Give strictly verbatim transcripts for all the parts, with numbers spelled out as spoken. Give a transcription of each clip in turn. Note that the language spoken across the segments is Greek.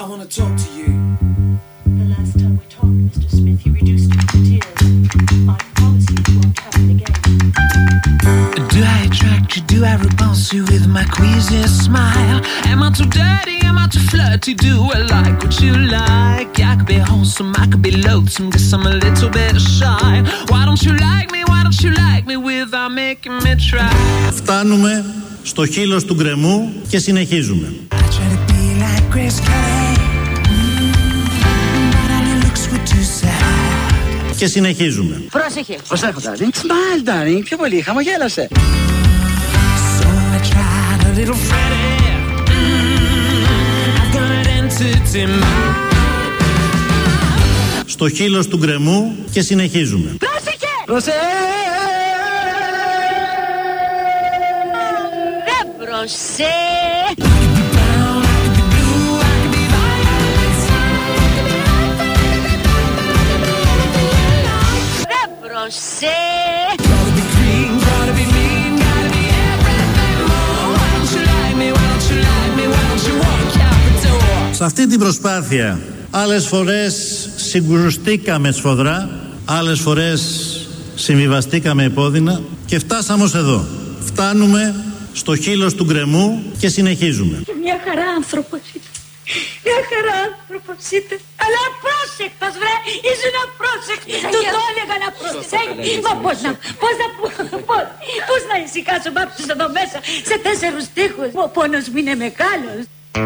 wanna talk to you. The last time we talked, Mister Smith, you reduced me to tears. I promise you it won't happen again. Do I attract you? Do I repulse you with my queasy smile? Am I too dirty? Am I too flirty? Do I like what you like? I could be wholesome, I could be loathsome, guess I'm a little bit shy. Why don't you like me? Why don't you like me without making me try? Φτάνουμε στο χείλος του γκρεμού και συνεχίζουμε. I try to be like Grace Kelly, but all her looks were too sad. Και συνεχίζουμε. Πρόσεχε. Προσέχω, Ντάνι. Smile, Ντάνι. Πιο πολύ. Χαμογέλασε. So I tried a little Freddie. Mm, I've got an entity mind. Στο χείλος του γκρεμού και συνεχίζουμε. Πρόσεχε. Προσέχε. Δεν προσέ. Δεν προσέ. Σε αυτή την προσπάθεια άλλες φορές συγκρουστήκαμε σφοδρά, άλλες φορές συμβιβαστήκαμε επώδυνα και φτάσαμε ως εδώ. Φτάνουμε στο χείλος του γκρεμού και συνεχίζουμε. Και μια χαρά άνθρωπος ήταν. Μια χαρά άνθρωπος ήταν. Αλλά πρόσεκτος βρε, ήσουν απρόσεκτος. Του το έλεγα να προσέχει. Μα πώς να, πώς να, πώς, πώς να ησυχάσω μάπτους εδώ μέσα σε τέσσερους τοίχους. Ο πόνος μου είναι μεγάλος.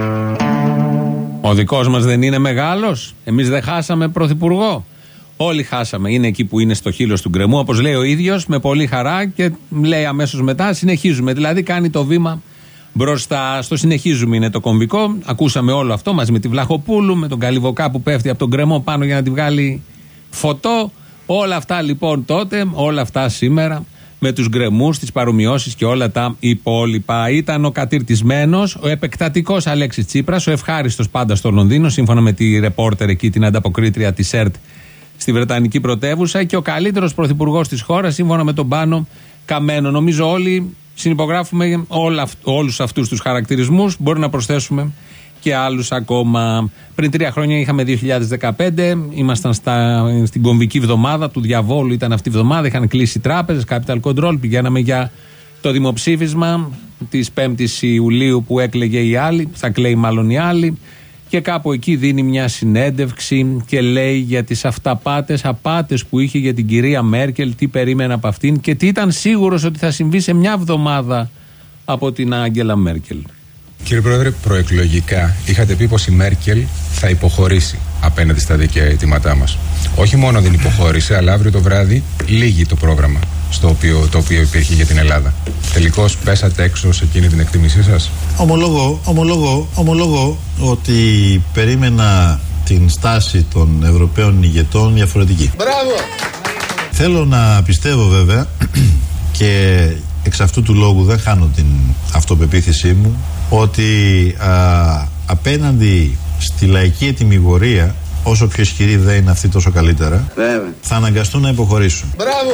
Ο δικός μας δεν είναι μεγάλος. Εμείς δεν χάσαμε πρωθυπουργό. Όλοι χάσαμε. Είναι εκεί που είναι στο χείλος του γκρεμού, όπως λέει ο ίδιος, με πολύ χαρά και λέει αμέσως μετά συνεχίζουμε. Δηλαδή κάνει το βήμα μπροστά. Στο συνεχίζουμε είναι το κομβικό. Ακούσαμε όλο αυτό μαζί με τη Βλαχοπούλου, με τον Καλιβοκά που πέφτει από τον γκρεμό πάνω για να τη βγάλει φωτό. Όλα αυτά λοιπόν τότε, όλα αυτά σήμερα, με τους γκρεμούς, τις παρομοιώσεις και όλα τα υπόλοιπα. Ήταν ο κατηρτισμένος, ο επεκτατικός Αλέξης Τσίπρας, ο ευχάριστος πάντα στο Λονδίνο, σύμφωνα με τη ρεπόρτερ εκεί, την ανταποκρίτρια της ΕΡΤ στη Βρετανική πρωτεύουσα, και ο καλύτερος πρωθυπουργός της χώρας, σύμφωνα με τον Πάνο Καμένο. Νομίζω όλοι συνυπογράφουμε όλα, όλους αυτούς τους χαρακτηρισμούς. Μπορεί να προσθέσουμε και άλλους ακόμα. Πριν τρία χρόνια είχαμε δύο χιλιάδες δεκαπέντε, ήμασταν στα, στην κομβική εβδομάδα του διαβόλου, ήταν αυτή η εβδομάδα, είχαν κλείσει τράπεζες, capital control, πηγαίναμε για το δημοψήφισμα της πέμπτης Ιουλίου που έκλαιγε η άλλη, θα κλαίει μάλλον η άλλη, και κάπου εκεί δίνει μια συνέντευξη και λέει για τις αυταπάτες, απάτες που είχε για την κυρία Μέρκελ, τι περίμενε από αυτήν και τι ήταν σίγουρος ότι θα συμβεί σε μια εβδομάδα από την Άγγελα Μέρκελ. Κύριε Πρόεδρε, προεκλογικά είχατε πει πως η Μέρκελ θα υποχωρήσει απέναντι στα δίκαια αιτήματά μας. Όχι μόνο δεν υποχώρησε, αλλά αύριο το βράδυ λύγει το πρόγραμμα στο οποίο, το οποίο υπήρχε για την Ελλάδα. Τελικώς πέσατε έξω σε εκείνη την εκτίμησή σας. Ομολογώ, ομολογώ, ομολογώ ότι περίμενα την στάση των Ευρωπαίων ηγετών διαφορετική. Μπράβο! Θέλω να πιστεύω βέβαια και εξ αυτού του λόγου δεν χάνω την αυτοπεποίθησή μου ότι α, απέναντι στη λαϊκή ετυμηγορία, όσο πιο ισχυρή δεν είναι αυτή τόσο καλύτερα, βέβαια, θα αναγκαστούν να υποχωρήσουν. Μπράβο!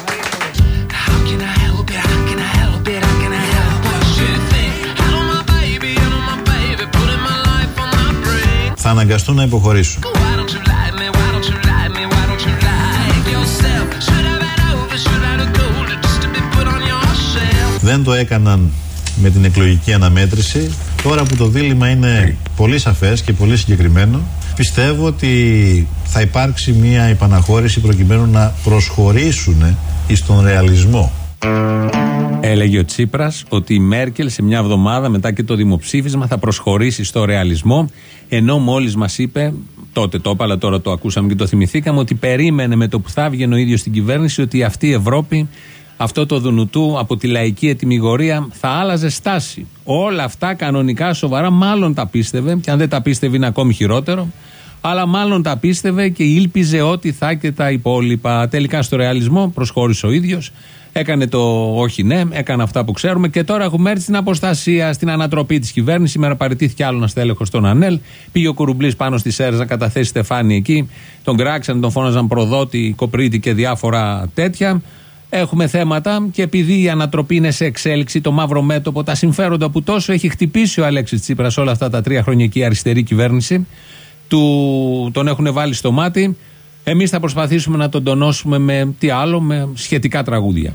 Θα αναγκαστούν να υποχωρήσουν. Δεν το έκαναν με την εκλογική αναμέτρηση. Τώρα που το δίλημμα είναι πολύ σαφές και πολύ συγκεκριμένο, πιστεύω ότι θα υπάρξει μια επαναχώρηση προκειμένου να προσχωρήσουν στον ρεαλισμό. Έλεγε ο Τσίπρας ότι η Μέρκελ σε μια εβδομάδα μετά και το δημοψήφισμα θα προσχωρήσει στο ρεαλισμό, ενώ μόλις μας είπε, τότε το είπα αλλά τώρα το ακούσαμε και το θυμηθήκαμε, ότι περίμενε με το που θα βγαίνει ο ίδιος στην κυβέρνηση ότι αυτή η Ευρώπη, αυτό το δουνουτού από τη λαϊκή ετυμηγορία θα άλλαζε στάση. Όλα αυτά κανονικά σοβαρά μάλλον τα πίστευε, και αν δεν τα πίστευε είναι ακόμη χειρότερο, αλλά μάλλον τα πίστευε και ήλπιζε ότι θα και τα υπόλοιπα. Τελικά στο ρεαλισμό προσχώρησε ο ίδιος, έκανε το όχι ναι, έκανε αυτά που ξέρουμε και τώρα έχουμε έρθει στην αποστασία, στην ανατροπή της κυβέρνησης. Σήμερα παραιτήθηκε άλλο ένα στέλεχος στον ΑΝΕΛ, πήγε ο Κουρουμπλής πάνω στη ΣΕΡΖ να καταθέσει στεφάνι εκεί, τον κράξαν, τον φώναζαν προδότη, κοπρίτη και διάφορα τέτοια. έχουμε θέματα και επειδή η ανατροπή είναι σε εξέλιξη, το μαύρο μέτωπο, τα συμφέροντα που τόσο έχει χτυπήσει ο Αλέξης Τσίπρας όλα αυτά τα τρία χρόνια και η αριστερή κυβέρνηση, του, τον έχουν βάλει στο μάτι. Εμείς θα προσπαθήσουμε να τον τονώσουμε με τι άλλο, με σχετικά τραγούδια.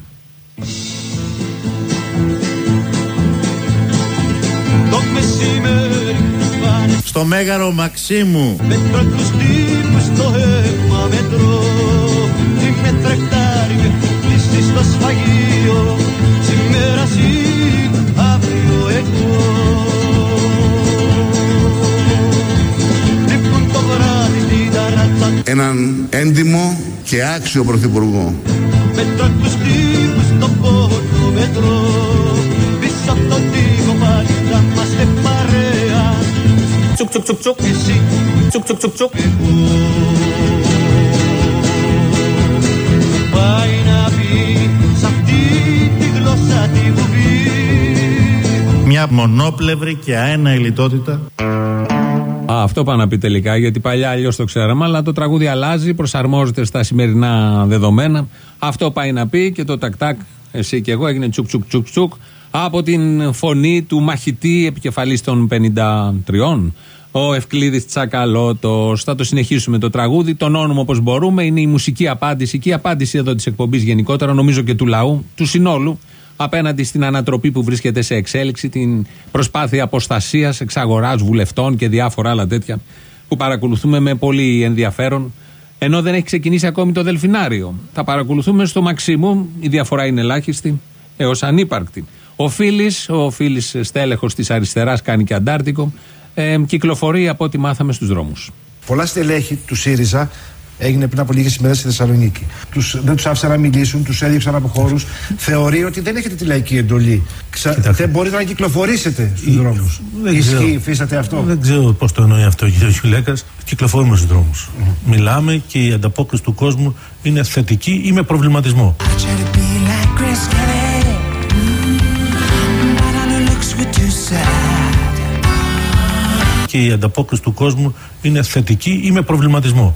Στο Μέγαρο Μαξίμου Μέτρο τους τύπους στο αίμα μετρό. Τι με τρεκτάρι με κλείσει στο σφαγείο. Σήμερα εσύ, αύριο εγώ. Λείπουν το βράδυ στην ταράτσα. Έναν έντιμο και άξιο πρωθυπουργό. Μέτρο τους τύπους στο πόρτο μετρό. Πίσω από τον τύπο πάλι θα είμαστε παρέα. Τσουκ τσουκ τσουκ τσουκ, εσύ, τσουκ τσουκ τσουκ τσουκ, εγώ. Πάει να πει σ' αυτή τη γλώσσα τη βουβή. Μια μονόπλευρη και αέναη λιτότητα. Α, αυτό πάω να πει τελικά, γιατί παλιά αλλιώς το ξέραμε, αλλά το τραγούδι αλλάζει, προσαρμόζεται στα σημερινά δεδομένα. Αυτό πάει να πει και το τακ-τακ, εσύ και εγώ, έγινε τσουκ τσουκ τσουκ τσουκ από την φωνή του μαχητή επικεφαλής των πενήντα τριών, ο Ευκλήδης Τσακαλώτος. Θα το συνεχίσουμε το τραγούδι, τονώνουμε όπως μπορούμε, είναι η μουσική απάντηση και η απάντηση εδώ της εκπομπής γενικότερα, νομίζω και του λαού, του συνόλου, απέναντι στην ανατροπή που βρίσκεται σε εξέλιξη, την προσπάθεια αποστασίας, εξαγοράς βουλευτών και διάφορα άλλα τέτοια που παρακολουθούμε με πολύ ενδιαφέρον, ενώ δεν έχει ξεκινήσει ακόμη το Δελφινάριο. Θα παρακολουθούμε στο Μαξίμου, η διαφορά είναι ελάχιστη έως ανύπαρκτη. Ο Φίλης, ο Φίλης στέλεχος της αριστεράς, κάνει και αντάρτικο, ε, κυκλοφορεί από ό,τι μάθαμε στους δρόμους. Πολλά στελέχη του ΣΥΡΙΖΑ έγινε πριν από λίγες ημέρες στη Θεσσαλονίκη. Τους, δεν τους άφησαν να μιλήσουν, τους έδιωξαν από χώρους. Θεωρεί ότι δεν έχετε τη λαϊκή εντολή. Ξα... Δεν μπορείτε να κυκλοφορήσετε στους δρόμους. Ισχύει, υφίσταται αυτό. Δεν ξέρω πώς το εννοεί αυτό ο κ. Χιλέκας. Κυκλοφορούμε στους δρόμους. Mm. Μιλάμε και η ανταπόκριση του κόσμου είναι θετική ή με προβληματισμό. Και η ανταπόκριση του κόσμου είναι θετική ή με προβληματισμό.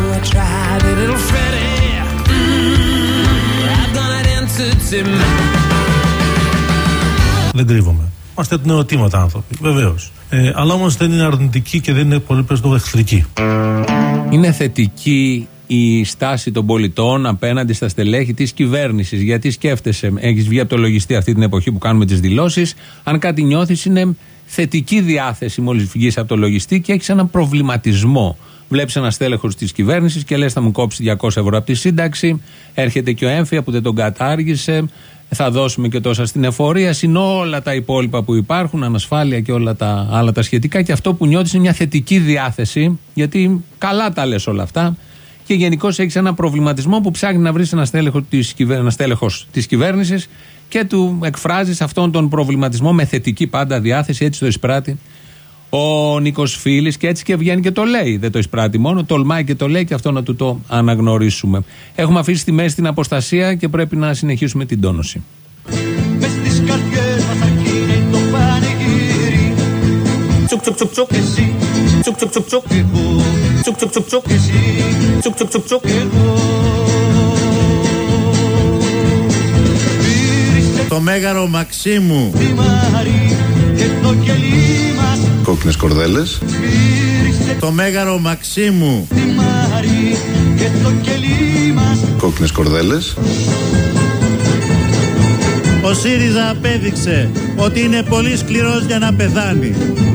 Δεν κρύβομαι. Είμαστε ερωτήματα άνθρωποι, βεβαίως. Ε, αλλά όμως δεν είναι αρνητική και δεν είναι πολύ περισσότερο εχθρική. Είναι θετική η στάση των πολιτών απέναντι στα στελέχη της κυβέρνησης. Γιατί σκέφτεσαι, έχεις βγει από το λογιστή αυτή την εποχή που κάνουμε τις δηλώσεις, αν κάτι νιώθεις είναι θετική διάθεση μόλις βγεις από το λογιστή και έχεις έναν προβληματισμό. Βλέπεις ένα στέλεχος της κυβέρνησης και λες θα μου κόψει διακόσια ευρώ από τη σύνταξη, έρχεται και ο έμφυα που δεν τον κατάργησε, θα δώσουμε και τόσα στην εφορία, συν όλα τα υπόλοιπα που υπάρχουν, ανασφάλεια και όλα τα άλλα τα σχετικά, και αυτό που νιώθεις είναι μια θετική διάθεση, γιατί καλά τα λες όλα αυτά και γενικώς έχεις ένα προβληματισμό που ψάχνει να βρεις ένα στέλεχος της, ένα στέλεχος της κυβέρνησης και του εκφράζεις αυτόν τον προβληματισμό με θετική πάντα διάθεση, έτσι το εισπράττει ο Νίκος Φίλης και έτσι και βγαίνει και το λέει. Δεν το εισπράττει μόνο, τολμάει και το λέει, και αυτό να του το αναγνωρίσουμε. Έχουμε αφήσει στη μέση την αποστασία και πρέπει να συνεχίσουμε την τόνωση. Μες στις καρδιές μας ακίνει το πανηγύρι. Τσουκ τσουκ τσουκ τσουκ εσύ, τσουκ τσουκ τσουκ τσουκ εγώ, τσουκ τσουκ τσουκ τσουκ εσύ, τσουκ τσουκ τσουκ τσουκ εγώ. Το Μέγαρο Μαξίμου Τη Μάρη και το κελί μας. Κόκκινες κορδέλες. Το Μέγαρο Μαξίμου Τη Μάρη και το κελί μας. Κόκκινες κορδέλες. Ο ΣΥΡΙΖΑ απέδειξε ότι είναι πολύ σκληρός για να πεθάνει.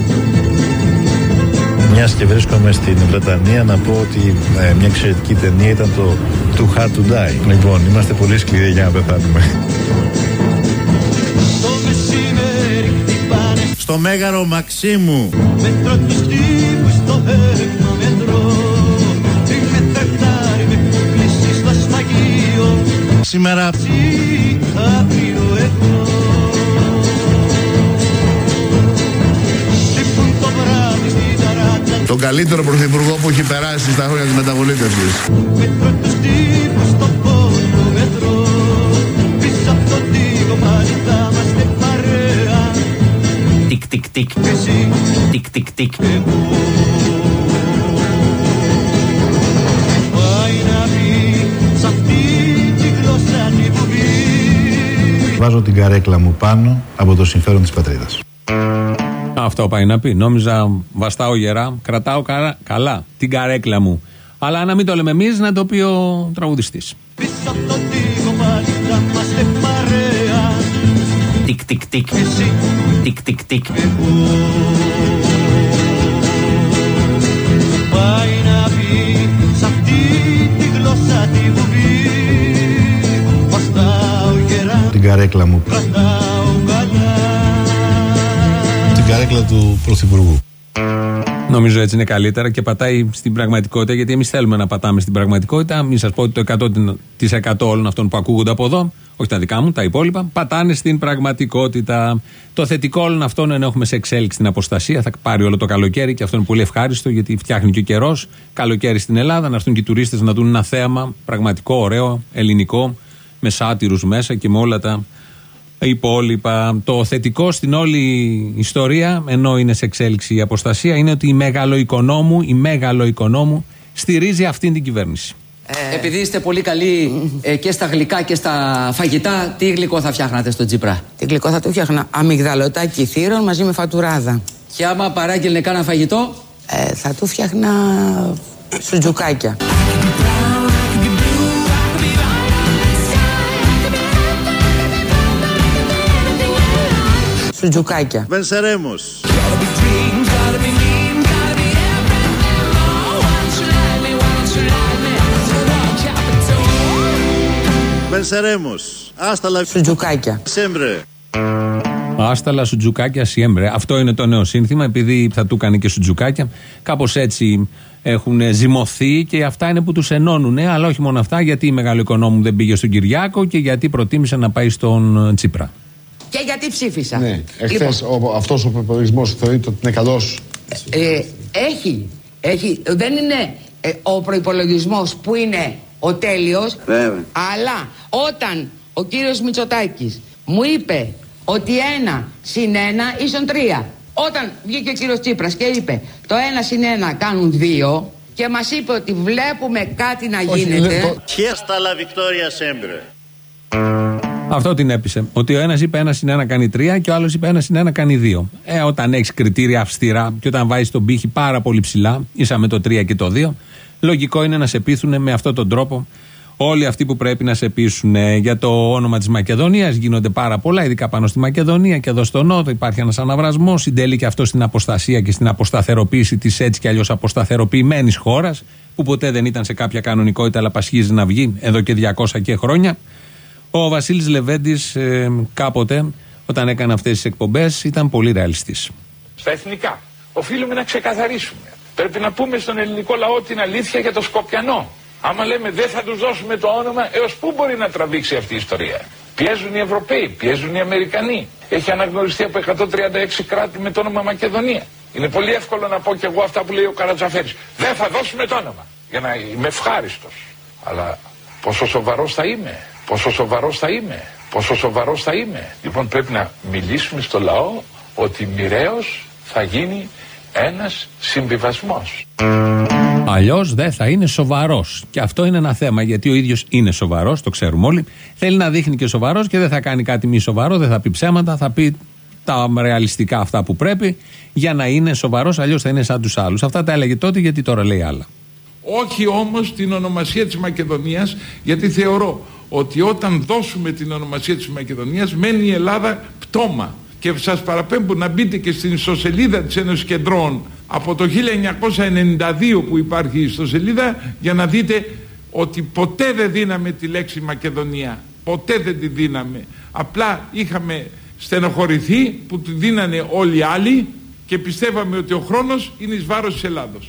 Μιας και βρίσκομαι στην Βρετανία, να πω ότι ε, μια εξαιρετική ταινία ήταν το Too Hard to Die. Λοιπόν, είμαστε πολύ σκληροί για να πεθάνουμε. Στο Μέγαρο Μαξίμου Μέτρο τους τύπους στο αίμα μετρό. Τι με τρεκτάρι με κλείσει στο σφαγείο. σήμερα Εσύ, αύριο εγώ. Λείπουν το βράδυ στην ταράτσα. Τον καλύτερο πρωθυπουργό που έχει περάσει στα χρόνια της μεταβολήτευσης. Μέτρο τους τύπους στο πόδο μετρό. Πίσω από το τείχο πάλι θα είμαστε παρέα. Τικ τικ τικ. Εσύ, Τικ τικ τικ. εγώ. Πάει να πει σ' αυτή τη γλώσσα τη βουβή. βάζω την καρέκλα μου πάνω από το συμφέρον της πατρίδας. Αυτό πάει να πει. Νόμιζα βαστάω γερά, κρατάω καλά, καλά την καρέκλα μου. Αλλά να μην το λέμε εμείς, να το πει ο τραγουδιστής. Τικ τικ τικ. Τικ τικ τικ. Πάει να πει σ' αυτή τη γλώσσα τη βουβή. Βαστάω γερά, την καρέκλα μου, κρατάω καλά την καρέκλα του Πρωθυπουργού. Νομίζω έτσι είναι καλύτερα και πατάει στην πραγματικότητα, γιατί εμείς θέλουμε να πατάμε στην πραγματικότητα. Μην σας πω ότι το εκατό τοις εκατό όλων αυτών που ακούγονται από εδώ, όχι τα δικά μου, τα υπόλοιπα, πατάνε στην πραγματικότητα. Το θετικό όλων αυτών, ενώ έχουμε σε εξέλιξη την αποστασία, θα πάρει όλο το καλοκαίρι και αυτό είναι πολύ ευχάριστο, γιατί φτιάχνει και ο καιρός. Καλοκαίρι στην Ελλάδα, να έρθουν και οι τουρίστες να δουν ένα θέαμα πραγματικό, ωραίο, ελληνικό, με σάτυρους μέσα και με όλα τα υπόλοιπα. Το θετικό στην όλη ιστορία, ενώ είναι σε εξέλιξη η αποστασία, είναι ότι η μεγαλοοικονόμου, η μεγαλοοικονόμου στηρίζει αυτήν την κυβέρνηση. Ε, Επειδή είστε πολύ καλοί ε, και στα γλυκά και στα φαγητά, τι γλυκό θα φτιάχνατε στο Τσίπρα? Τι γλυκό θα του φτιάχνα? Αμυγδαλωτάκι θύρων μαζί με φατουράδα. Και άμα παράγγελνε κάνα φαγητό? Ε, θα του φτιάχνα σουτζουκάκια. Σουτζουκάκια. Βενσερέμος. Βενσερέμος. Άσταλα σουτζουκάκια. Σέμπρε. Άσταλα σουτζουκάκια σιέμπρε. Αυτό είναι το νέο σύνθημα, επειδή θα του κάνει και σουτζουκάκια. Κάπως έτσι έχουν ζυμωθεί και αυτά είναι που τους ενώνουν. Αλλά όχι μόνο αυτά, γιατί η μεγαλοοικονόμου δεν πήγε στον Κυριάκο και γιατί προτίμησε να πάει στον Τσίπρα. Και γιατί ψήφισα. Ναι, εχθές λοιπόν, ο, αυτός ο προϋπολογισμός θεωρείται ότι είναι καλός. Ε, έχει, έχει, δεν είναι ε, ο προϋπολογισμός που είναι ο τέλειος. Βέβαια. Αλλά όταν ο κύριος Μητσοτάκης μου είπε ότι ένα συν ένα ίσον τρία, όταν βγήκε ο κύριος Τσίπρας και είπε το ένα συν ένα κάνουν δύο και μας είπε ότι βλέπουμε κάτι να Όχι, γίνεται. το... Χέστα λα Βικτόρια Σέμπρε. Αυτό την έπεισε. Ότι ο ένας είπε ένα συν ένα κάνει τρία και ο άλλος είπε ένα συν ένα κάνει δύο. Ε, όταν έχεις κριτήρια αυστηρά και όταν βάζεις τον πύχη πάρα πολύ ψηλά, ίσα με το τρία και το δύο, λογικό είναι να σε πείθουν με αυτόν τον τρόπο όλοι αυτοί που πρέπει να σε πείσουν. Για το όνομα της Μακεδονίας γίνονται πάρα πολλά, ειδικά πάνω στη Μακεδονία και εδώ στο Νότο. Υπάρχει ένας αναβρασμός, συντελεί και αυτό στην αποστασία και στην αποσταθεροποίηση της έτσι κι αλλιώς αποσταθεροποιημένης χώρας, που ποτέ δεν ήταν σε κάποια κανονικότητα, αλλά πασχίζει να βγει εδώ και διακόσια και χρόνια. Ο Βασίλης Λεβέντης ε, κάποτε, όταν έκανε αυτές τις εκπομπές, ήταν πολύ ρεαλιστής. Στα εθνικά οφείλουμε να ξεκαθαρίσουμε. Πρέπει να πούμε στον ελληνικό λαό την αλήθεια για το Σκοπιανό. Άμα λέμε δεν θα τους δώσουμε το όνομα, έως πού μπορεί να τραβήξει αυτή η ιστορία? Πιέζουν οι Ευρωπαίοι, πιέζουν οι Αμερικανοί. Έχει αναγνωριστεί από εκατόν τριάντα έξι κράτη με το όνομα Μακεδονία. Είναι πολύ εύκολο να πω κι εγώ αυτά που λέει ο Καρατζαφέρης. Δεν θα δώσουμε το όνομα, για να είμαι ευχάριστος. Αλλά πόσο σοβαρός θα είμαι, πόσο σοβαρός θα είμαι, πόσο σοβαρός θα είμαι. Λοιπόν, πρέπει να μιλήσουμε στο λαό ότι μοιραίος θα γίνει ένας συμβιβασμός. Αλλιώς δεν θα είναι σοβαρός. Και αυτό είναι ένα θέμα, γιατί ο ίδιος είναι σοβαρός, το ξέρουμε όλοι. Θέλει να δείχνει και σοβαρός και δεν θα κάνει κάτι μη σοβαρό, δεν θα πει ψέματα, θα πει τα ρεαλιστικά αυτά που πρέπει για να είναι σοβαρός. Αλλιώς θα είναι σαν τους άλλους. Αυτά τα έλεγε τότε, γιατί τώρα λέει άλλα. Όχι όμως την ονομασία της Μακεδονίας, γιατί θεωρώ ότι όταν δώσουμε την ονομασία της Μακεδονίας μένει η Ελλάδα πτώμα. Και σας παραπέμπω να μπείτε και στην ιστοσελίδα της Ένωσης Κεντρών από το χίλια εννιακόσια ενενήντα δύο που υπάρχει η ιστοσελίδα, για να δείτε ότι ποτέ δεν δίναμε τη λέξη Μακεδονία. Ποτέ δεν τη δίναμε. Απλά είχαμε στενοχωρηθεί που τη δίνανε όλοι οι άλλοι και πιστεύαμε ότι ο χρόνος είναι εις βάρος της Ελλάδος.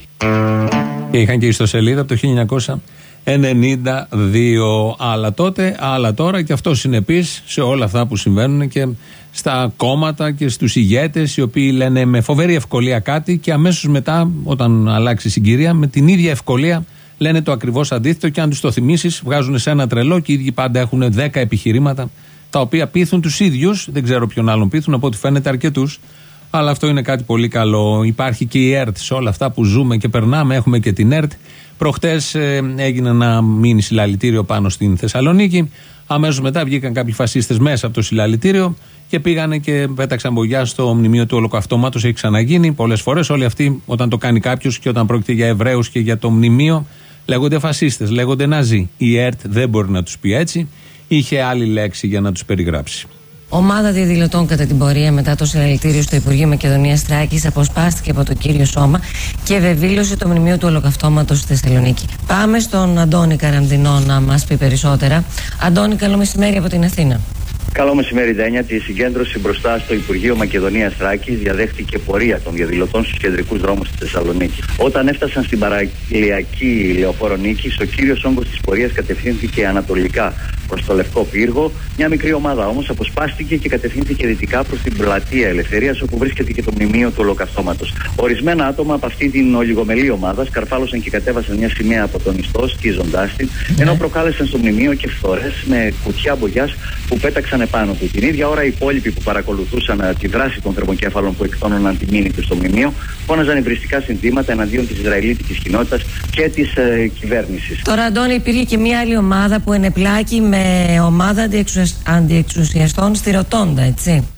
Και είχαν και ιστοσελίδα από το χίλια εννιακόσια ενενήντα δύο. Άλλα τότε, άλλα τώρα, και αυτό συνεπής σε όλα αυτά που συμβαίνουν και στα κόμματα και στους ηγέτες, οι οποίοι λένε με φοβερή ευκολία κάτι και αμέσως μετά, όταν αλλάξει η συγκυρία, με την ίδια ευκολία λένε το ακριβώς αντίθετο, και αν τους το θυμίσεις βγάζουν σε ένα τρελό και οι ίδιοι πάντα έχουν δέκα επιχειρήματα τα οποία πείθουν τους ίδιους, δεν ξέρω ποιον άλλον πείθουν, από ό,τι φαίνεται αρκετούς, Αλλά αυτό είναι κάτι πολύ καλό. Υπάρχει και η ΕΡΤ σε όλα αυτά που ζούμε και περνάμε. Έχουμε και την ΕΡΤ. Προχτές ε, έγινε ένα μίνι συλλαλητήριο πάνω στην Θεσσαλονίκη. Αμέσως μετά βγήκαν κάποιοι φασίστες μέσα από το συλλαλητήριο και πήγανε και πέταξαν μπογιά στο μνημείο του Ολοκαυτώματος. Έχει ξαναγίνει πολλές φορές. Όλοι αυτοί, όταν το κάνει κάποιος και όταν πρόκειται για Εβραίους και για το μνημείο, λέγονται φασίστες, λέγονται Ναζί. Η ΕΡΤ δεν μπορεί να τους πει έτσι. Είχε άλλη λέξη για να τους περιγράψει. Ομάδα διαδηλωτών κατά την πορεία μετά το συλλαλητήριο στο Υπουργείο Μακεδονίας Θράκης αποσπάστηκε από το κύριο σώμα και βεβήλωσε το μνημείο του Ολοκαυτώματος στη Θεσσαλονίκη. Πάμε στον Αντώνη Καραμδινό να μας πει περισσότερα. Αντώνη, καλό μεσημέρι από την Αθήνα. Καλό μεσημέρι, Ντένια. Τη συγκέντρωση μπροστά στο Υπουργείο Μακεδονίας Θράκης διαδέχτηκε πορεία των διαδηλωτών στους κεντρικούς δρόμους της Θεσσαλονίκης. Όταν έφτασαν στην παραλιακή Λεωφόρο Νίκης, ο κύριος όγκος της πορείας κατευθύνθηκε ανατολικά προς το Λευκό Πύργο. Μια μικρή ομάδα όμως αποσπάστηκε και κατευθύνθηκε δυτικά προς την Πλατεία Ελευθερίας, όπου βρίσκεται και το μνημείο του Ολοκαυτώματος. Ορισμένα άτομα από αυτή την ολιγομελή ομάδα σκαρφάλωσαν και κατέβασαν μια σημαία από τον ιστό, σκίζοντάς την, ενώ προκάλεσαν στο μνημείο και φθορές με κουτιά μπογιάς που πέταξαν επάνω του. Την ίδια ώρα οι υπόλοιποι που παρακολουθούσαν uh, τη δράση των θερμοκέφαλων που εκτόνωναν τη μήνυ του στο μνημείο φώναζαν υβριστικά συνθήματα εναντίον της Ισραηλίτικης κοινότητας και της uh, κυβέρνησης. Τώρα, Αντώνη, υπήρχε και μια άλλη ομάδα που ενεπλάκη με ομάδα αντιεξουσιαστών, αντιεξουσιαστών στη Ροτόντα, έτσι.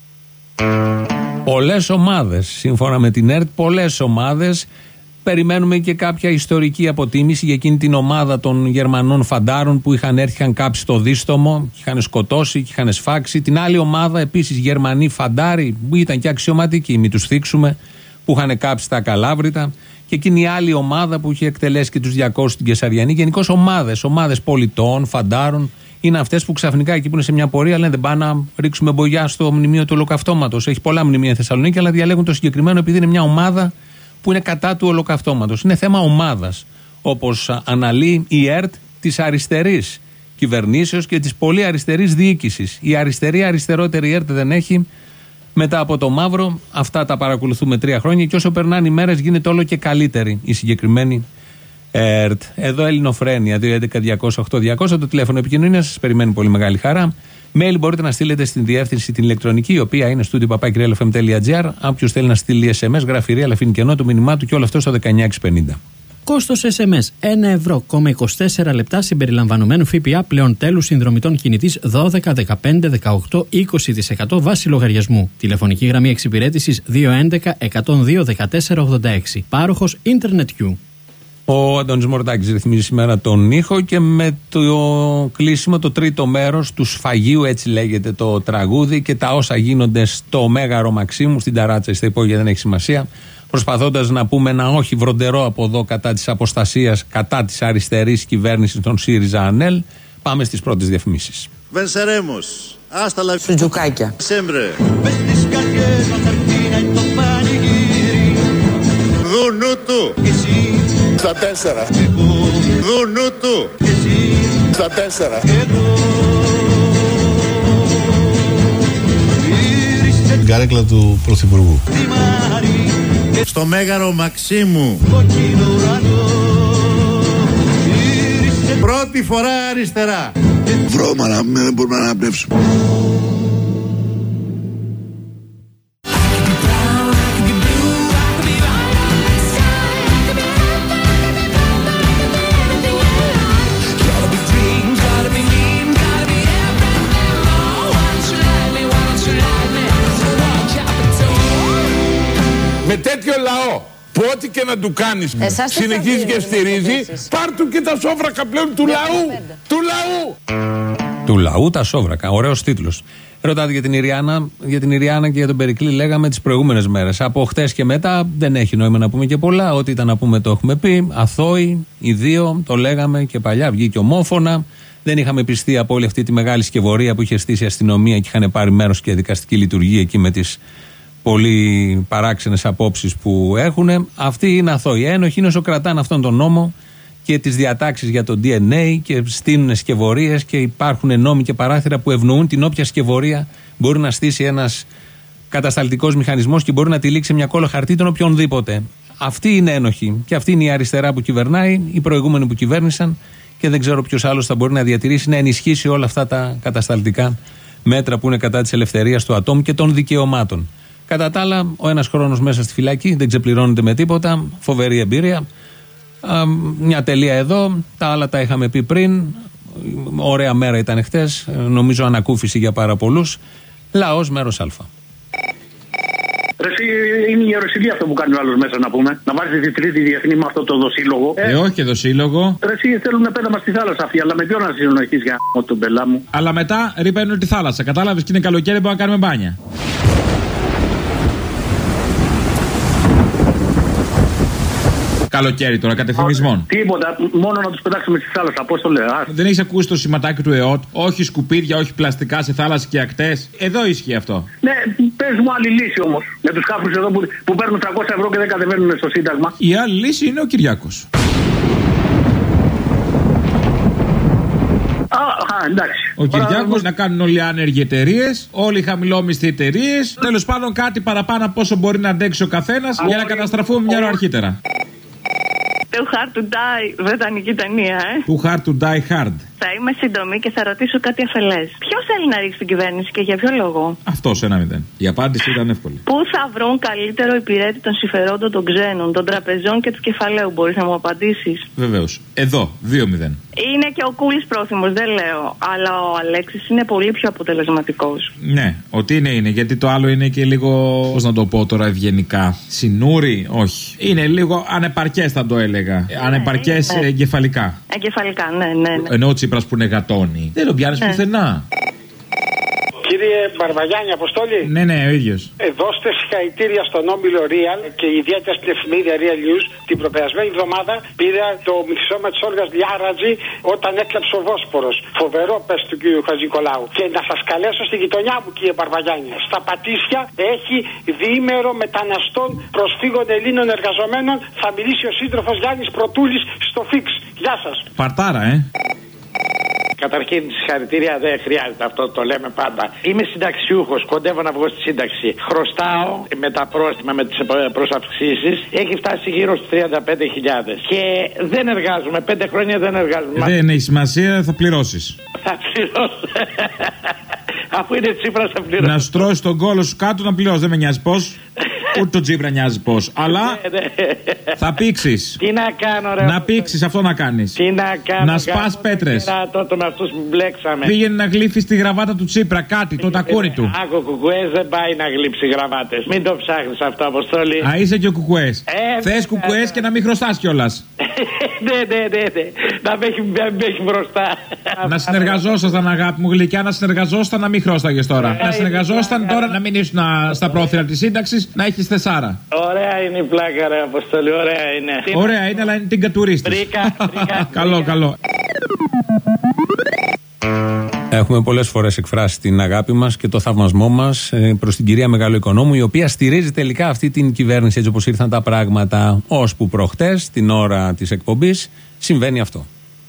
Πολλές ομάδες, σύμφωνα με την ΕΡΤ, πολλές ομάδες. Περιμένουμε και κάποια ιστορική αποτίμηση για εκείνη την ομάδα των Γερμανών φαντάρων που είχαν έρθει, είχαν κάψει το δίστομο, είχαν σκοτώσει και είχαν σφάξει. Την άλλη ομάδα επίσης Γερμανοί φαντάροι που ήταν και αξιωματικοί, μην τους θίξουμε, που είχαν κάψει τα Καλάβρητα. Και εκείνη η άλλη ομάδα που είχε εκτελέσει και τους διακόσιους στην Κεσαριανή. Γενικώς ομάδες, ομάδες πολιτών, φαντάρων. Είναι αυτές που ξαφνικά εκεί που είναι σε μια πορεία λένε δεν πάνε να ρίξουμε μπογιά στο μνημείο του Ολοκαυτώματος. Έχει πολλά μνημεία Θεσσαλονίκη, αλλά διαλέγουν το συγκεκριμένο επειδή είναι μια ομάδα που είναι κατά του Ολοκαυτώματος. Είναι θέμα ομάδας, όπως αναλύει η ΕΡΤ της αριστερής κυβερνήσεως και της πολύ αριστερής διοίκησης. Η αριστερή, αριστερότερη ΕΡΤ δεν έχει. Μετά από το μαύρο, αυτά τα παρακολουθούμε τρία χρόνια και όσο περνάνε οι μέρες γίνεται όλο και καλύτερη η συγκεκριμένη ΕΡΤ. Εδώ Ελληνοφρένεια, δύο έντεκα διακόσια οκτώ διακόσια, το τηλέφωνο επικοινωνίας, σας περιμένει πολύ μεγάλη χαρά. Mail μπορείτε να στείλετε στην διεύθυνση την ηλεκτρονική, η οποία είναι studio παπάκι ρι ελ εφ εμ τελεία τζι άρ. Όποιος θέλει να στείλει ες εμ ες, γραφειρία, αλλά αφήνει κενό το μήνυμά του και όλο αυτό στο δεκαεννιά εξακόσια πενήντα. Κόστος ες εμ ες ένα ευρώ, είκοσι τέσσερα λεπτά συμπεριλαμβανομένου ΦΠΑ, πλέον τέλους συνδρομητών κινητής δώδεκα, δεκαπέντε, δεκαοκτώ, είκοσι τοις εκατό βάση λογαριασμού. Τηλεφωνική γραμμή εξυπηρέτησης δύο έντεκα εκατόν δύο δεκατέσσερα ογδόντα έξι. Πάροχος Internet U. Ο Αντώνης Μορτάκης ρυθμίζει σήμερα τον ήχο και με το κλείσιμο το τρίτο μέρος του Σφαγίου, έτσι λέγεται το τραγούδι, και τα όσα γίνονται στο Μέγαρο Μαξίμου, στην ταράτσα ή στα υπόγεια δεν έχει σημασία, προσπαθώντας να πούμε ένα όχι βροντερό από εδώ κατά της αποστασίας, κατά της αριστερής κυβέρνησης των ΣΥΡΙΖΑ ΑΝΕΛ. Πάμε στις πρώτες διαφημίσεις. Βενσερέμος, άστα λα... Σουτζουκάκια. Σέμπρε. Δου νου του. Στα τέσσερα. Δου νου του. Στα τέσσερα. Την καρέκλα του Πρωθυπουργού. Στο Μέγαρο Μαξίμου. Πρώτη φορά αριστερά. Βρώμα να μην μπορούμε να αναπνεύσουμε. Με τέτοιο λαό που ό,τι και να του κάνεις Εσάς συνεχίζει και στηρίζει, πάρ' του και τα σόβρακα πλέον του λαού. Του λαού. Του λαού τα σόβρακα. Ωραίος τίτλος. Ρωτάτε για την Ιριάννα, για την Ιριάννα και για τον Περικλή λέγαμε τις προηγούμενες μέρες. Από χτες και μετά δεν έχει νόημα να πούμε και πολλά. Ό,τι ήταν να πούμε το έχουμε πει. Αθώοι, οι δύο, το λέγαμε και παλιά. Βγήκε ομόφωνα. Δεν είχαμε πιστεί από όλη αυτή τη μεγάλη σκευωρία που είχε στήσει η αστυνομία και είχαν πάρει μέρος και δικαστική λειτουργία εκεί με τις πολύ παράξενες απόψεις που έχουν. Αυτοί είναι αθώοι. Ένοχοι είναι όσο κρατάνε αυτόν τον νόμο και τις διατάξεις για το ντι εν έι και στείνουν σκευωρίες και υπάρχουν νόμοι και παράθυρα που ευνοούν την όποια σκευωρία μπορεί να στήσει ένας κατασταλτικός μηχανισμός και μπορεί να τυλίξει μια κόλλα χαρτί τον οποιονδήποτε. Αυτοί είναι ένοχοι και αυτή είναι η αριστερά που κυβερνάει, οι προηγούμενοι που κυβέρνησαν και δεν ξέρω ποιος άλλος θα μπορεί να διατηρήσει, να ενισχύσει όλα αυτά τα κατασταλτικά μέτρα που είναι κατά της ελευθερίας του ατόμου και των δικαιωμάτων. Κατά τα άλλα, ο ένας χρόνος μέσα στη φυλακή δεν ξεπληρώνεται με τίποτα. Φοβερή εμπειρία. Α, μια τελεία εδώ. Τα άλλα τα είχαμε πει πριν. Ωραία μέρα ήταν χτες. Νομίζω ανακούφιση για πάρα πολλούς. Λαός, μέρος Α. Εσύ, είναι η γεροσυλία αυτό που κάνει ο άλλος μέσα, να πούμε. Να βάζει τη τρίτη διεθνή με αυτό το δοσύλλογο. Ε, ε όχι και δοσύλλογο. Εσύ θέλουν να πέταμα στη θάλασσα αυτή, αλλά με ποιον να συνοηθεί για τον πελά μου. Αλλά μετά ρηπαίνουν τη θάλασσα. Κατάλαβες, και είναι καλοκαίρι, μπορούμε να κάνουμε μπάνια. Καλοκαίρι τώρα, κατευθυμισμών. Τίποτα, μόνο να τους πετάξουμε στη θάλασσα. Πώς το λέω. Δεν έχεις ακούσει το σηματάκι του ΕΟΤ? Όχι σκουπίδια, όχι πλαστικά σε θάλασσα και ακτές. Εδώ ισχύει αυτό. Ναι, πες μου άλλη λύση όμως. Με τους κάφρους εδώ που, που παίρνουν τριακόσια ευρώ και δεν κατεβαίνουν στο Σύνταγμα. Η άλλη λύση είναι ο Κυριάκος. Α, εντάξει. Ο Κυριάκος να κάνουν όλοι άνεργοι εταιρείες, όλοι χαμηλόμισθοι εταιρείες. Τέλος πάντων, κάτι παραπάνω από όσο μπορεί να αντέξει ο καθένας για να καταστραφούμε μια ώρα αρχίτερα. Too hard to die, βρετανική ταινία, ε. Too hard to die hard. Θα είμαι σύντομη και θα ρωτήσω κάτι αφελές. Ποιος θέλει να ρίξει την κυβέρνηση και για ποιο λόγο? Αυτός, ένα μηδέν. Η απάντηση ήταν εύκολη. Πού θα βρουν καλύτερο υπηρέτη των συμφερόντων των ξένων, των τραπεζών και του κεφαλαίου? Μπορείς να μου απαντήσεις? Βεβαίως. Εδώ, δύο μηδέν. Είναι και ο Κούλης πρόθυμος, δεν λέω. Αλλά ο Αλέξης είναι πολύ πιο αποτελεσματικός. Ναι, ότι είναι, είναι. Γιατί το άλλο είναι και λίγο, πώς να το πω τώρα ευγενικά, συνούρι, όχι. Είναι λίγο ανεπαρκές, θα το έλεγα. Ναι, ανεπαρκές ναι. εγκεφαλικά. Εγκεφαλικά, ναι, ναι. ναι. Ενώ ο Τσίπρας που είναι γατόνι. Δεν το πιάνεις ναι. πουθενά. Κύριε Μπαρβαγιάννη, Αποστόλη. Ναι, ναι, ο ίδιος. Ε, δώστε συγχαρητήρια στον Όμιλο Real και ιδιαίτερα στην εφημερίδα Real News. Την προπερασμένη εβδομάδα πήρα το μυθισώμα της Όλγας Λιάρατζη όταν έκλαψε ο Βόσπορος. Φοβερό, πες του κύριου Χατζηνικολάου. Και να σας καλέσω στη γειτονιά μου, κύριε Μπαρβαγιάννη. Στα Πατήσια έχει διήμερο μεταναστών προσφύγων Ελλήνων εργαζομένων. Θα μιλήσει ο σύντροφος Γιάννης Πρωτούλης στο Φίξ. Γεια σας. Παρτάρα, ε. Καταρχήν, συγχαρητήρια, δεν χρειάζεται αυτό, το λέμε πάντα. Είμαι συνταξιούχος, κοντεύω να βγω στη σύνταξη. Χρωστάω με τα πρόστιμα, με τις προσαυξήσεις. Έχει φτάσει γύρω στους τριάντα πέντε χιλιάδες. Και δεν εργάζομαι, πέντε χρόνια δεν εργάζομαι. Δεν έχει σημασία, θα πληρώσεις. Θα πληρώσω. Αφού είναι Τσίπρας θα πληρώσω. Να στρώσει τον κόλο σου κάτω να πληρώσει, δεν με νοιάζει πώς. Ούτε το Τσίπρα νοιάζει πώς. Αλλά θα πήξεις. Τι να κάνω, ρε. Να πήξεις, αυτό να κάνεις. Τι να κάνω. Να σπάς πέτρες. Τότε με αυτούς που μπλέξαμε. Πήγαινε να γλύφεις τη γραβάτα του Τσίπρα, κάτι, το τακούρι του. Άκου, κουκουές δεν πάει να γλύψει γραβάτες. Μην το ψάχνεις αυτό, Αποστόλη. Α, είσαι και ο κουκουές. Ε, Θες κουκουές και να μην χρωστάς κιόλας. Ναι, ναι, ναι, ναι. Να με έχει μπροστά. Να συνεργαζόσασταν, αγάπη μου γλυκιά, να συνεργαζόσασταν να μην χρώσταγες τώρα. Να συνεργαζόσασταν τώρα να μην ήσουν στα πρόθυρα της σύνταξης, να έχεις θεσάρα. Ωραία είναι η πλάκα, ρε Αποστόλη, ωραία είναι. Ωραία είναι, αλλά είναι την κατουρίστης. Φρίκα, φρίκα. Καλό, καλό. Έχουμε πολλές φορές εκφράσει την αγάπη μας και το θαυμασμό μας προς την κυρία Μεγαλοοικονόμου, η οποία στηρίζει τελικά αυτή την κυβέρνηση έτσι όπως ήρθαν τα πράγματα, ώσπου προχτές, την ώρα της εκπομπής, συμβαίνει αυτό.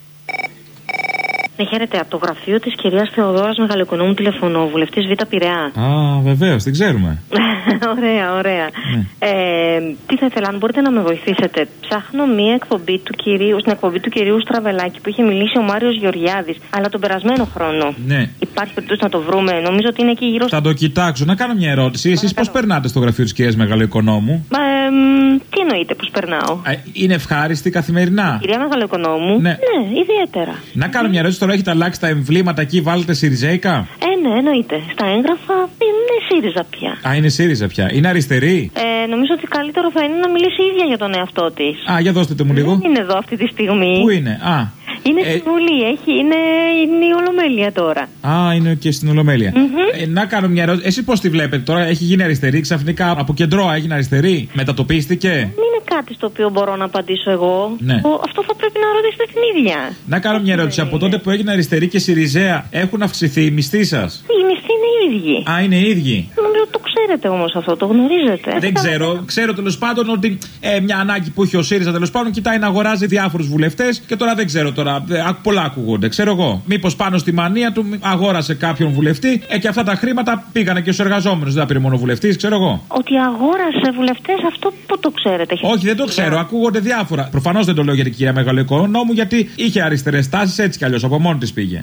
Ναι, χαίρετε. Από το γραφείο της κυρίας Θεοδόρας Μεγαλοοικονόμου τηλεφωνώ, βουλευτής Β' Πειραιά. Α, βεβαίως, την ξέρουμε. Ωραία, ωραία. Ναι. Ε, τι θα ήθελα, αν μπορείτε να με βοηθήσετε. Ψάχνω μία εκπομπή του κυρίου, στην εκπομπή του κυρίου Στραβελάκη που είχε μιλήσει ο Μάριος Γεωργιάδης, αλλά τον περασμένο χρόνο. Ναι. Υπάρχει περίπτωση να το βρούμε? Νομίζω ότι είναι εκεί γύρω. Θα το κοιτάξω. Να κάνω μια ερώτηση. Εσείς πώς περνάτε στο γραφείο της κυρίας Μεγαλοοικονόμου? Ε, τι εννοείτε, πώς περνάω? Ε, είναι ευχάριστη καθημερινά? Η κυρία Μεγαλοοικονόμου. Ναι. ναι, ιδιαίτερα. Να κάνω μια ερώτηση. Τώρα έχετε αλλάξει τα εμβλήματα εκεί, βάλετε Σιριζέικα? Ε, ναι, εννοείται. Στα έγγραφα είναι ΣΥΡΙΖΑ πια. Α, είναι ΣΥΡΙΖΑ πια. Είναι αριστερή? Ε, νομίζω ότι καλύτερο θα είναι να μιλήσει η ίδια για τον εαυτό της. Α, για δώστε το μου λίγο. Δεν είναι εδώ αυτή τη στιγμή. Πού είναι? Α. Είναι ε... στη Βουλή, έχει, είναι, είναι η Ολομέλεια τώρα. Α, είναι και στην Ολομέλεια. Mm-hmm. Ε, να κάνω μια ερώτηση. Εσείς πώς τη βλέπετε τώρα, έχει γίνει αριστερή ξαφνικά? Από κεντρώα έγινε αριστερή? Μετατοπίστηκε? Δεν είναι κάτι στο οποίο μπορώ να απαντήσω εγώ. Ναι. Ο, αυτό θα πρέπει να ρωτήσετε την ίδια. Να κάνω μια ερώτηση. Από τότε που έγινε αριστερή και Σιριζέα, έχουν αυξηθεί οι μισθοί σας? Οι μισθοί είναι οι ίδιοι. Α, είναι οι ίδιοι. Νομίζω το ξέρετε όμως αυτό, το γνωρίζετε. Δεν ξέρω. Ξέρω τέλος πάντων ότι ε, μια ανάγκη που έχει ο ΣΥΡΙΖΑ τέλος πάντων κοιτάει να αγοράζει διάφορους βουλευτές και τώρα δεν ξέρω τώρα. Ε, πολλά ακούγονται, ξέρω εγώ. Μήπως πάνω στη μανία του αγόρασε κάποιον βουλευτή ε, και αυτά τα χρήματα πήγανε και στους εργαζόμενους. Δεν τα πήρε μόνο βουλευτής, ξέρω εγώ. Ότι αγόρασε βουλευτές, αυτό που το ξέρετε? Όχι, δεν το ξέρω. Ακούγονται διάφορα. Προφανώς δεν το λέω για την κυρία Μεγαλοοικονόμου, γιατί είχε αριστερές τάσεις έτσι κι αλλιώς. Από μόνη της πήγε. Ε,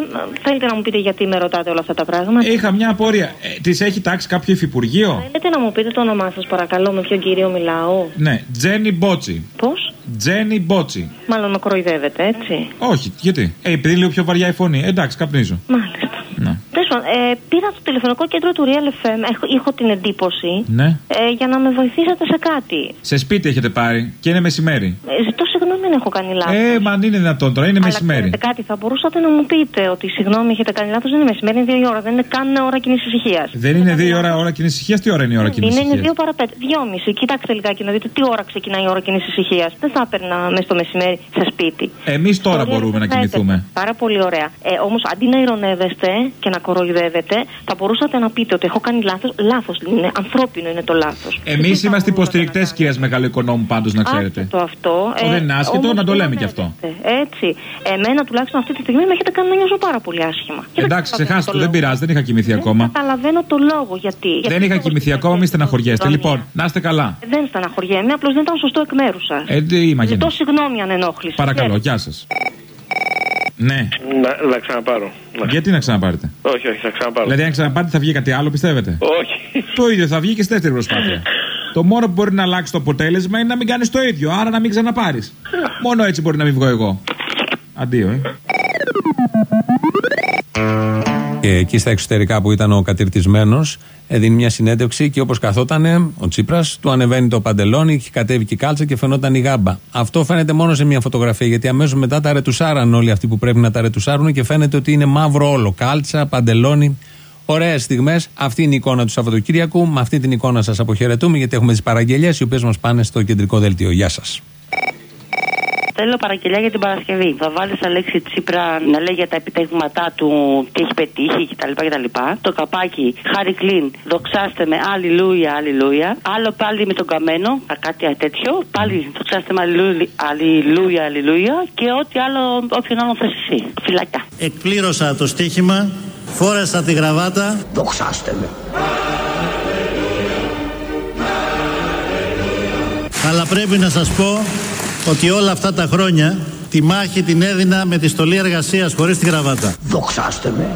θέλετε να μου πείτε γιατί με ρωτάτε όλα αυτά τα πράγματα? Είχα μια απορία. Ε, της έχει τάξει κάποιο υφυπουργείο? Θέλετε να μου πείτε το όνομά σας, παρακαλώ, με ποιον κύριο μιλάω? Ναι, Τζένι Μπότσι. Πώς? Τζένι Μπότσι. Μάλλον με κοροϊδεύετε, έτσι. Όχι, γιατί? Ε, επειδή λίγο πιο βαριά η φωνή. Εντάξει, καπνίζω. Μάλιστα. Ναι. Ε, πήρα στο τηλεφωνικό κέντρο του Real εφ εμ, έχω, έχω την εντύπωση, ναι. ε, για να με βοηθήσετε σε κάτι. Σε σπίτι έχετε πάρει και είναι μεσημέρι. Ε, ζητώ συγγνώμη αν έχω κάνει λάθος. Ε, μα αν είναι δυνατόν τώρα, είναι αλλά μεσημέρι. Ξέρετε κάτι, θα μπορούσατε να μου πείτε ότι συγγνώμη έχετε κάνει λάθος, δεν είναι μεσημέρι, είναι δύο η ώρα, δεν είναι καν ώρα κοινής ησυχίας. Δεν είναι δύο ώρα ώρα κοινής ησυχίας, τι ώρα είναι η ώρα κοινής ησυχίας? Είναι, είναι δύο παρά πέντε, δυόμιση. Κοιτάξτε λιγάκι να δείτε τι ώρα ξεκινάει η ώρα κοινής ησυχίας. Δεν θα έπαιρνα μέσα στο μεσημέρι σε σπίτι. Εμείς τώρα Ωραία, μπορούμε να κοιμηθούμε. Πάρα πολύ ωραία. Ε, όμως αντί να ειρωνεύεστε και να κοροϊδεύετε, θα μπορούσατε να πείτε ότι έχω κάνει λάθος. Λάθος είναι, ανθρώπινο είναι το λάθος. Εμείς είμαστε υποστηρικτές κυρίας Μεγαλοοικονόμου, πάντως να ξέρετε. Άσχετο αυτό. Ε, δεν είναι άσχετο, να το λέμε κι αυτό. Έτσι. Εμένα τουλάχιστον αυτή τη στιγμή με έχετε κάνει να νιώσω πάρα πολύ άσχημα. Εντάξει, ξεχάστε το, δεν πειράζει, δεν είχα κοιμηθεί δεν ακόμα. Καταλαβαίνω το λόγο γιατί. Δεν γιατί είχα κοιμηθεί ακόμα, μη στεναχωριέστε. Λοιπόν, να είστε καλά. Δεν στεναχωριέμαι, απλώς δεν ήταν σωστό εκ μέρους σας. Ε, Ζητώ συγγνώμη αν ενόχλησα. Παρακαλώ, γεια σας. Ναι. Να, να ξαναπάρω. Γιατί να ξαναπάρετε? Όχι, όχι, θα ξαναπάρω. Δηλαδή, αν ξαναπάρετε, θα βγει κάτι άλλο, πιστεύετε? Όχι. Το ίδιο θα βγει και στη δεύτερη προσπάθεια. Το μόνο που μπορεί να αλλάξει το αποτέλεσμα είναι να μην κάνεις το ίδιο, άρα να μην ξαναπάρεις. Μόνο έτσι μπορεί να μην βγω εγώ. Αντίο, ε. Και εκεί στα εξωτερικά που ήταν ο κατηρτισμένος, έδινε μια συνέντευξη και όπως καθότανε ο Τσίπρας, του ανεβαίνει το παντελόνι, είχε κατέβει και η κάλτσα και φαινόταν η γάμπα. Αυτό φαίνεται μόνο σε μια φωτογραφία, γιατί αμέσως μετά τα ρετουσάραν όλοι αυτοί που πρέπει να τα ρετουσάρουν και φαίνεται ότι είναι μαύρο όλο. Κάλτσα, παντελόνι. Ωραίες στιγμές. Αυτή είναι η εικόνα του Σαββατοκύριακου. Με αυτή την εικόνα σας αποχαιρετούμε, γιατί έχουμε τις παραγγελίες οι οποίες μας πάνε στο κεντρικό δελτίο. Γεια σας. Θέλω παραγγελιά για την Παρασκευή. Θα βάλει Αλέξη Τσίπρα να λέει για τα επιτεύγματά του, τι έχει πετύχει κτλ. κτλ. Το καπάκι Χάρη Κλίν, δοξάστε με, αλληλούια, αλληλούια. Άλλο πάλι με τον Καμένο, κάτι τέτοιο. Πάλι δοξάστε με, αλληλούια, αλληλούια. Και ό,τι άλλο, όποιον άλλο θες εσύ. Φυλάκια. Εκπλήρωσα το στοίχημα, φόρεσα τη γραβάτα. Δοξάστε με. Αλλά πρέπει να σας πω ότι όλα αυτά τα χρόνια τη μάχη την έδινα με τη στολή εργασίας χωρίς τη γραβάτα. Δοξάστε με.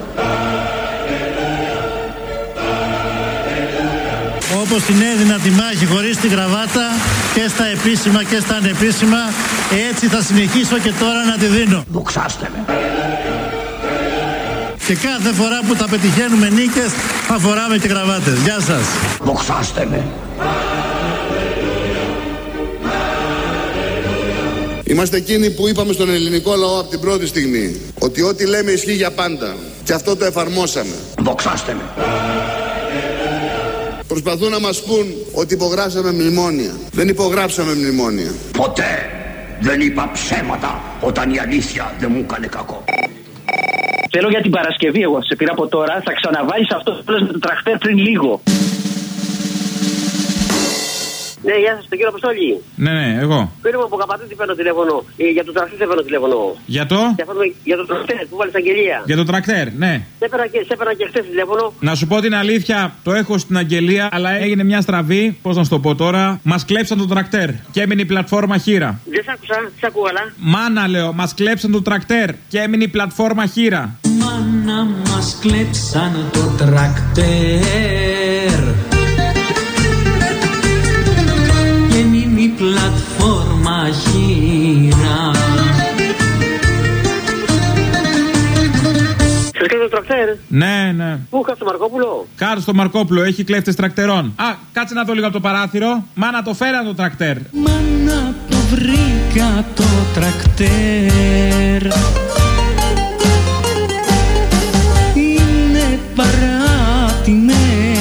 Όπως την έδινα τη μάχη χωρίς τη γραβάτα και στα επίσημα και στα ανεπίσημα, έτσι θα συνεχίσω και τώρα να τη δίνω. Δοξάστε με. Και κάθε φορά που τα πετυχαίνουμε νίκες θα φοράμε και γραβάτες. Γεια σας. Δοξάστε με. Είμαστε εκείνοι που είπαμε στον ελληνικό λαό από την πρώτη στιγμή ότι ό,τι λέμε ισχύει για πάντα. Και αυτό το εφαρμόσαμε. Δοξάστε με. Προσπαθούν να μας πούν ότι υπογράψαμε μνημόνια. Δεν υπογράψαμε μνημόνια. Ποτέ δεν είπα ψέματα όταν η αλήθεια δεν μου έκανε κακό. Θέλω για την Παρασκευή, εγώ σε πήρα από τώρα, θα ξαναβάλεις αυτό που λες με το τραχτέρ πριν λίγο. Ναι, γεια σας, τον κύριο Αποστόλη. Ναι, ναι, εγώ. Φίλε μου από Καπατούτη παίρνω τηλέφωνο. Ε, για το τρακτέρ δεν παίρνω τηλέφωνο. Για το? Για, για το τρακτέρ που βάλεις αγγελία. Για το τρακτέρ, ναι. Σε έπαιρνα και, και χθες τηλέφωνο. Να σου πω την αλήθεια, το έχω στην αγγελία, αλλά έγινε μια στραβή. Πώς να σου το πω τώρα. Μας κλέψαν το τρακτέρ και έμεινε η πλατφόρμα χείρα. Δεν σ' άκουσα, σ' ακούω, αλλά. Μάνα λέω, μας κλέψαν το τρακτέρ και έμεινε η πλατφόρμα χείρα. Μάνα, μας κλέψαν το τρακτέρ. Η πλατφόρμα χείρα. Θες και το τρακτέρ? Ναι, ναι. Πού, κάτω στο Μαρκόπουλο? Κάτω στο Μαρκόπουλο, έχει κλέφτες τρακτερών. Α, κάτσε να δω λίγο από το παράθυρο. Μάνα, το φέρα το τρακτέρ. Μάνα, το βρήκα το τρακτέρ. Είναι παράτημένο.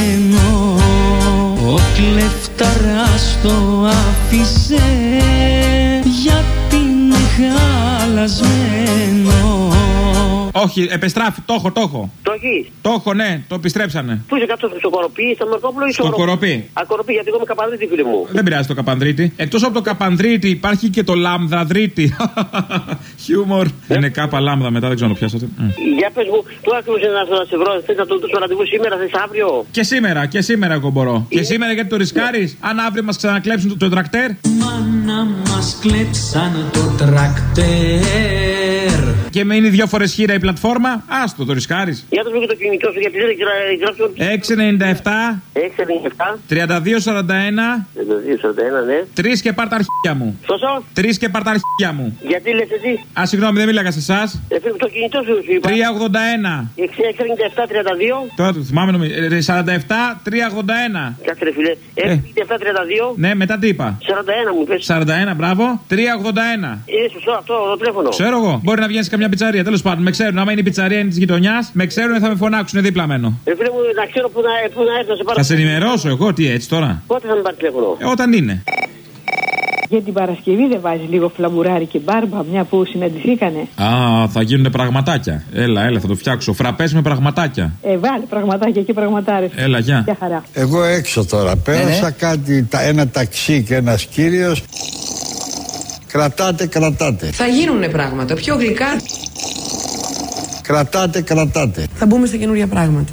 Ο κλέφταρας το άφησε γιατί είναι χαλασμένο. Όχι, επιστράφει, το έχω, το έχω. Το έχεις? Το έχω, ναι, το επιστρέψανε. Πού είσαι κάτω στο Κοροπή, στο Μαρκόπουλο ή στο Κοροπή? Α, Κοροπή, γιατί εγώ είμαι Καπανδρίτη, φίλε μου. Δεν πειράζει το Καπανδρίτη. Εκτός από το Καπανδρίτη υπάρχει και το Λάμδαδρίτη. Χιούμορ. Ε? Είναι κάπα λάμδα μετά, δεν ξέρω να πιάσατε. Για πες μου, του άκουσε να σε βρω, θες να το δώσω ραντεβού σήμερα, θες αύριο? Και σήμερα, και σήμερα εγώ μπορώ. Και σήμερα γιατί το ρισκάρεις, αν αύριο μας ξανακλέψουν το, το τρακτέρ. Μάνα, μας κλέψαν το τρακτέρ. Και με είναι δύο φορές χείρα η πλατφόρμα. Άστο, το ρισκάρεις. Για το βρει το κινητό σου, γιατί δεν γράφει. έξι ενενήντα επτά τριάντα δύο σαράντα ένα ναι. Τρεις και πάρ' τα αρχίδια μου. Σωστό. Τρεις και πάρ' τα αρχίδια μου. Γιατί λες εσύ? Α, συγγνώμη, δεν μίλαγα σε εσάς. Ε, το κινητό σου σου είπα. τριακόσια ογδόντα ένα έξι ενενήντα επτά τριάντα δύο Τώρα το θυμάμαι νομίζω. σαράντα επτά τριακόσια ογδόντα ένα Κάτσε ρε φίλε. έξι ενενήντα επτά τριάντα δύο Ναι, μετά τι είπα? σαράντα ένα μου πες. σαράντα ένα, μπράβο. τριακόσια ογδόντα ένα Είναι σωστό αυτό το τηλέφωνο. Ξέρω εγώ. Μπορεί να βγαίνει σε καμιά πιτσαρία. Τέλος πάντων, με ξέρουν. Άμα είναι η πιτσαρία είναι τη γειτονιά, με ξέρουν θα με φωνάξουν δίπλα μένω. Ε, φίλε μου, να ξέρω που να, που να έρθω να σε πάρω. Θα σε ενημερώσω εγώ, τι έτσι τώρα. Πότε θα με πάρει τηλέφωνο? Ε, όταν είναι. Για την Παρασκευή δεν βάζει λίγο φλαμπουράρι και μπάρμπα, μια που συναντηθήκανε? Α, θα γίνουν πραγματάκια. Έλα, έλα, θα το φτιάξω. Φραπές με πραγματάκια. Ε, βάλει πραγματάκια και πραγματάρες. Έλα, γεια. Για χαρά. Εγώ έξω τώρα. Πέρασα ναι. κάτι, τα, ένα ταξί και ένας κύριος. Κρατάτε, κρατάτε. Θα γίνουνε πράγματα, πιο γλυκά. Κρατάτε, κρατάτε. Θα μπούμε στα καινούργια πράγματα.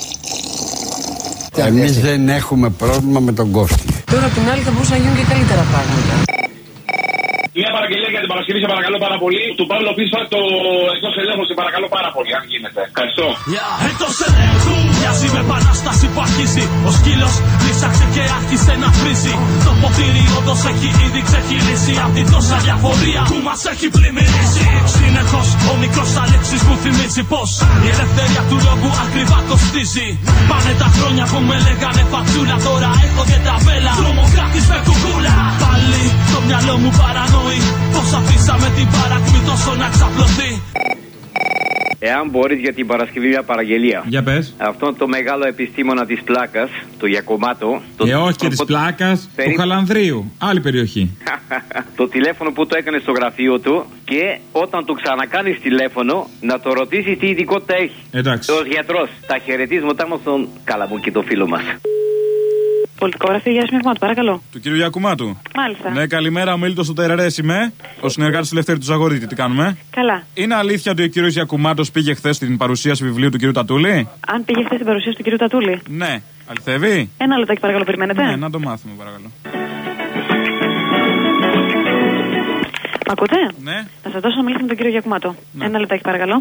Εμείς δεν έχουμε πρόβλημα με τον κόφτη. Τώρα απ' την άλλη θα μπορούσαν να γίνουν και καλύτερα πράγματα. Μια παραγγελία για την Παρασκευή, σε παρακαλώ πάρα πολύ. Του Παύλο Πίσφα το εκτός ελέγχου, σε παρακαλώ πάρα πολύ, αν γίνεται. Ευχαριστώ. Εκτός ελέγχου, μοιάζει με επανάσταση που αρχίζει. Ο σκύλος λύσαξε και άρχισε να βρίζει. Το ποτήρι όντως έχει ήδη ξεχυλήσει. Απ' την τόσα διαφορία που μας έχει πλημμυρίσει. Συνεχώς ο μικρός Αλέξης μου θυμίζει πως η ελευθερία του λόγου ακριβά κοστίζει. Πάνε τα χρόνια που με λέγανε φατσούλα. Τώρα έχω και τα βέλα. Τρομοκράτης με κουκούλα. Πάλι το μυαλό μου παρανοεί. Πώς αφήσαμε την παρακμή τόσο να ξαπλωθεί. Εάν μπορείς για την Παρασκευή μια παραγγελία. Για πες. Αυτόν το μεγάλο επιστήμονα της πλάκας, το Γιακωμάτο. Το... Ε, όχι και της πλάκας, περί... του Χαλανδρίου. Άλλη περιοχή. Το τηλέφωνο που το έκανε στο γραφείο του και όταν του ξανακάνεις τηλέφωνο να το ρωτήσεις τι ειδικότητα έχει. Εντάξει. Ως γιατρός. Τα χαιρετίσματά μας στον Καλαμούκη, το φίλο μας. Πολιτικό γραφείο Γιάννη Μευγμάτου, παρακαλώ. Του κύριου Γιακουμάτου. Μάλιστα. Ναι, καλημέρα. Ο Μίλτος του Τερερές είμαι. Ο συνεργάτης του Λευτέρη του Ζαγορίτη. Τι κάνουμε? Καλά. Είναι αλήθεια ότι ο κύριος Γιακουμάτος πήγε χθες στην παρουσίαση βιβλίου του κύριου Τατούλη? Αν πήγε χθες στην παρουσίαση του κύριου Τατούλη. Ναι. Αληθεύει? Ένα λεπτάκι, παρακαλώ, περιμένετε. Ναι, να το μάθουμε, παρακαλώ. Μ' ακούτε? Ναι. Θα σας δώσω να μιλήσω με τον κύριο Γιακουμάτο. Ναι. Ένα λεπτάκι, παρακαλώ.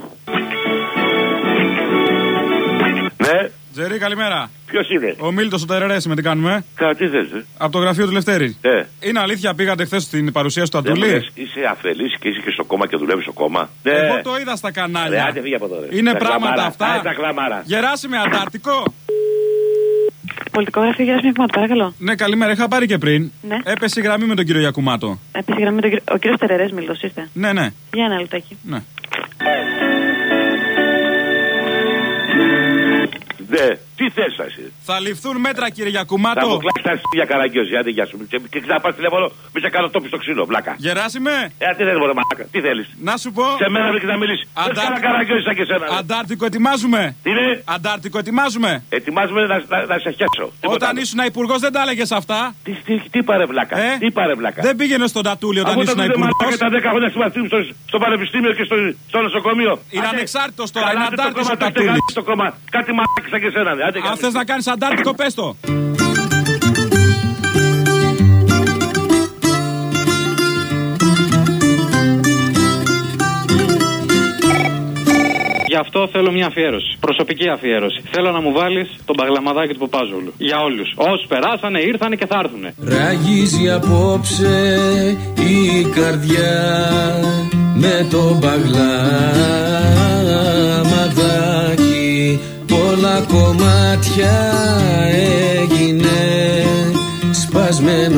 Ναι. Τζερί, καλημέρα. Ποιος είναι? Ο Μίλτος ο Τερερές με τι κάνουμε? Κα, τι θες? Από το γραφείο του Λευτέρη. Ναι. Είναι αλήθεια πήγατε χθες στην παρουσίαση του Τατούλη? Ναι, είσαι αφελής και είσαι και στο κόμμα και δουλεύεις στο κόμμα. Ναι. Εγώ το είδα στα κανάλια. Ρε, άντε, φύγε από εδώ, ρε. Είναι τα πράγματα κλαμάρα. αυτά. Άντε, τα κλαμάρα. Γεράσιμε, Αντάρτικο. Πολιτικό γραφείο Γιάννη Μευγμάτου, παρακαλώ. Ναι, καλημέρα. Είχα πάρει και πριν. Ναι. Έπεσε η γραμμή με τον κύριο Γιακουμάτο. Έπεσε η γραμμή με τον κύριο. Ο κύριος Τερερές, Μίλτος είστε? Ναι, ναι. Για ένα λεπτάκι. Ναι. Ναι. Τι θες εσύ? Θα ληφθούν μέτρα, κύριε Γιακουμάτο. Θα μου κλάσεις τα για καραγκιόζη, άντε γεια σου. Και, και ξαναπάς τηλέφωνο, μη σε κάνω τόπι στο ξύλο, βλάκα. Γεράσιμε. Ε, τι θέλεις, μωρέ μαλάκα, τι θέλεις? Να σου πω. Σε μένα βρήκες να μιλήσεις. Δεν κάνω καραγκιόζη σαν και σένα. Αντάρτικο ετοιμάζουμε. Τι είναι? Αντάρτικο ετοιμάζουμε. Ετοιμάζουμε να, να, να σε χέσω. Όταν ήσουν υπουργός δεν τα έλεγες αυτά. Τι, τι, τι πάρε βλάκα. Ε? Τι πάρε βλάκα. Δεν πήγαινε στον Τατούλη όταν ήσουν υπουργός. Και τα δέκα χρόνια στο, στο πανεπιστήμιο και στο, στο νοσοκομείο. Είναι ανεξάρτητος τώρα, είναι αντάρτης ο Τατούλης. Κάτι μαλάκα σαν και σένα. Αν θες να κάνεις Αντάρτικο, πες το. Γι' αυτό θέλω μια αφιέρωση. Προσωπική αφιέρωση. Θέλω να μου βάλεις τον παγλαμαδάκι του Παπάζολου. Για όλους. Όσοι περάσανε, ήρθανε και θα έρθουνε. Ραγίζει απόψε η καρδιά με τον παγλαμαδάκι. Πολλά κομμάτια έγινε σπασμένο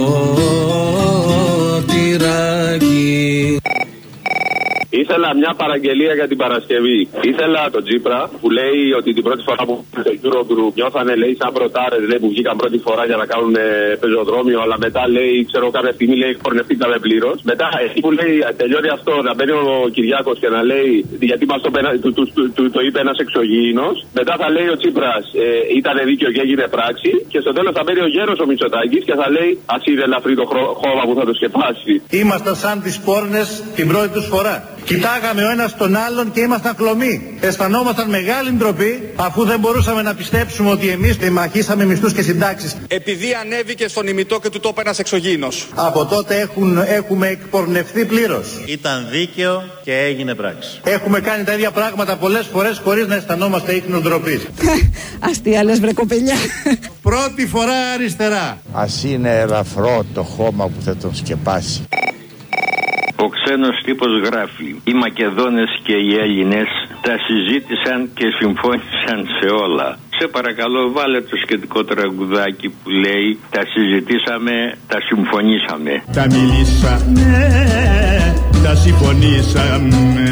ποτηράκι. Ήθελα μια παραγγελία για την Παρασκευή. Ήθελα τον Τσίπρα που λέει ότι την πρώτη φορά που στο Eurogroup νιώθανε, λέει, σαν πρωτάρες, λέει, που βγήκαν πρώτη φορά για να κάνουν ε, πεζοδρόμιο, αλλά μετά, λέει, ξέρω, κάποια στιγμή, λέει, χορνευτήκαμε πλήρως. Μετά, εκεί που λέει, τελειώνει αυτό, να μπαίνει ο Κυριάκος και να λέει, γιατί μας το, του, του, του, του, το είπε ένας εξωγήινος. Μετά θα λέει ο Τσίπρας, ε, ήταν δίκαιο και έγινε πράξη. Και στο τέλος θα μπαίνει ο γέρος ο Μητσοτάκης και θα λέει, ας είναι ελαφρύ το χώμα που θα το σκεπάσει. Είμαστε σαν τις πόρνες την πρώτη τους φορά. Κοιτάγαμε ο ένας τον άλλον και ήμασταν χλωμοί. Αισθανόμασταν μεγάλη ντροπή, αφού δεν μπορούσαμε να πιστέψουμε ότι εμείς μαχήσαμε μισθούς και συντάξεις. Επειδή ανέβηκε στον ημιτό και του τόπου ένας εξωγήινος. Από τότε έχουν, έχουμε εκπορνευθεί πλήρως. Ήταν δίκαιο και έγινε πράξη. Έχουμε κάνει τα ίδια πράγματα πολλές φορές χωρίς να αισθανόμαστε ίχνος ντροπής. Αστεία λες βρε κοπελιά. Πρώτη φορά αριστερά. Ας είναι ελαφρό το χώμα που θα τον σκεπάσει. Ο ξένος τύπος γράφει: οι Μακεδόνες και οι Έλληνες τα συζήτησαν και συμφώνησαν σε όλα. Σε παρακαλώ βάλε το σχετικό τραγουδάκι που λέει τα συζητήσαμε, τα συμφωνήσαμε. Τα μιλήσαμε, τα συμφωνήσαμε.